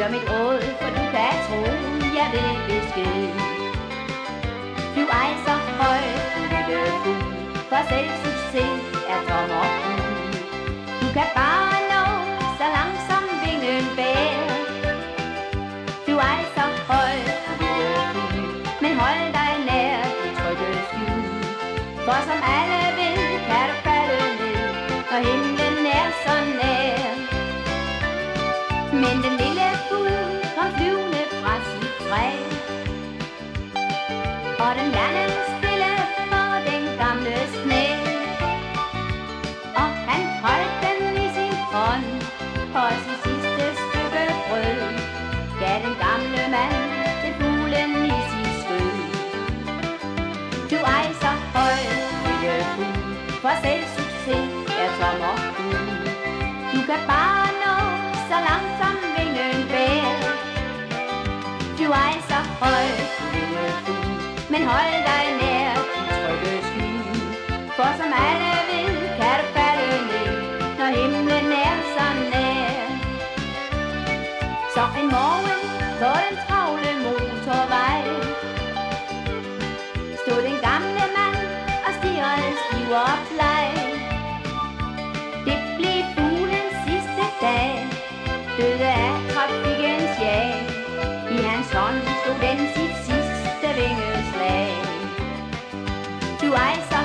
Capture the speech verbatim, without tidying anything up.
hør mit råd, for du kan tro, jeg vil besked. Flyv ej så højt, du lille fugl, for selv succes er tom og fugl. Du kan bare nå, så langsomt vingen bærer. Flyv ej så højt, du lille fugl, men hold dig nær det trygge skjul. For som alle ved, kan du falde ned, når himlen er så nær. Men den lille fugl kom flyvende fra sit træ, og den landede stille på den gamles knæ. Og han holdt den i sin hånd, og sit sidste stykke brød gav den gamle mand til fuglen i sit skød. Du ej så højt, lille fugl, for selv succes er tom og fugl. Du kan bare nå, så langsomt vingen bærer. Du ej så højt, lille fugl, men hold dig nær dit trygge skjul. For som alle ved, kan du falde ned, når himlen er så nær. Så en morgen på den travle motorvej stod den gamle mand og stirrede stiv og bleg. Det blev fuglens sidste dag, døde af trafikkens jag. I hans hånd stod den sit sidste vingeslag. Du ej så